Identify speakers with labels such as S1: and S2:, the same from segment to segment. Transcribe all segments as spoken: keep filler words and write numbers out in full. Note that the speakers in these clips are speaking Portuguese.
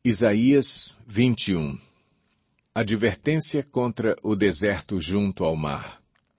S1: Isaías vinte e um. Advertência contra o deserto junto ao mar.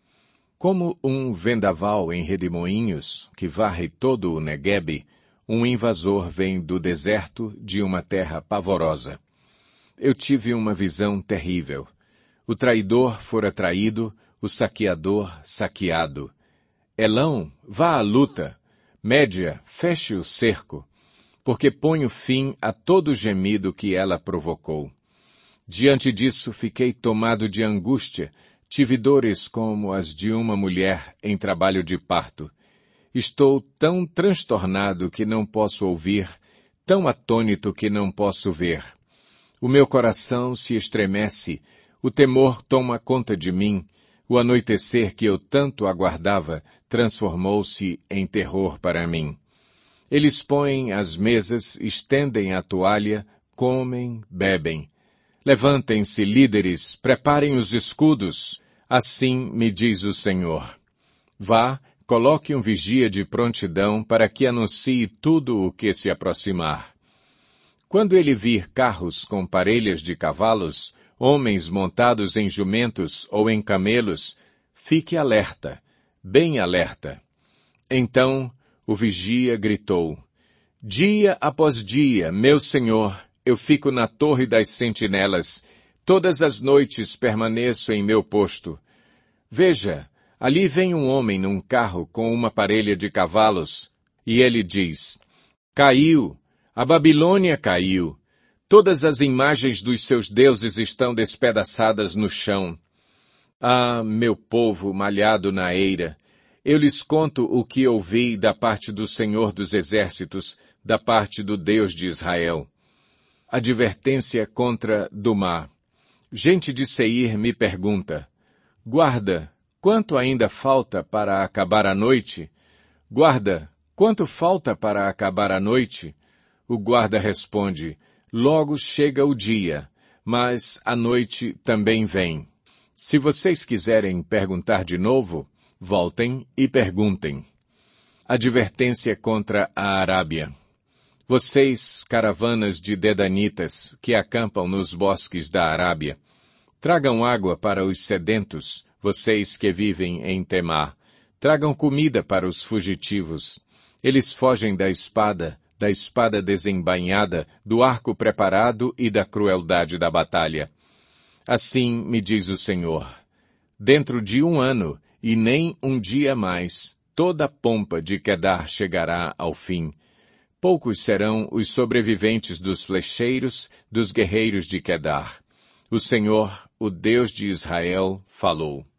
S1: Como um vendaval em redemoinhos, que varre todo o Neguebe, um invasor vem do deserto de uma terra pavorosa. Eu tive uma visão terrível. O traidor fora traído, o saqueador saqueado. Elão, vá à luta. Média, feche o cerco, porque ponho fim a todo o gemido que ela provocou. Diante disso fiquei tomado de angústia, tive dores como as de uma mulher em trabalho de parto. Estou tão transtornado que não posso ouvir, tão atônito que não posso ver. O meu coração se estremece, o temor toma conta de mim, o anoitecer que eu tanto aguardava transformou-se em terror para mim. Eles põem as mesas, estendem a toalha, comem, bebem. Levantem-se, líderes, preparem os escudos. Assim me diz o Senhor. Vá, coloque um vigia de prontidão para que anuncie tudo o que se aproximar. Quando ele vir carros com parelhas de cavalos, homens montados em jumentos ou em camelos, fique alerta, bem alerta. Então o vigia gritou, dia após dia, meu senhor, eu fico na torre das sentinelas, todas as noites permaneço em meu posto. Veja, ali vem um homem num carro com uma parelha de cavalos, e ele diz, caiu, a Babilônia caiu, todas as imagens dos seus deuses estão despedaçadas no chão. Ah, meu povo malhado na eira, eu lhes conto o que ouvi da parte do Senhor dos Exércitos, da parte do Deus de Israel. Advertência contra Dumá. Gente de Seir me pergunta, guarda, quanto ainda falta para acabar a noite? Guarda, quanto falta para acabar a noite? O guarda responde, logo chega o dia, mas a noite também vem. Se vocês quiserem perguntar de novo, voltem e perguntem. Advertência contra a Arábia. Vocês, caravanas de dedanitas, que acampam nos bosques da Arábia, tragam água para os sedentos, vocês que vivem em Temá. Tragam comida para os fugitivos. Eles fogem da espada, da espada desembainhada, do arco preparado e da crueldade da batalha. Assim me diz o Senhor, dentro de um ano, e nem um dia mais, toda a pompa de Quedar chegará ao fim. Poucos serão os sobreviventes dos flecheiros, dos guerreiros de Quedar. O Senhor, o Deus de Israel, falou.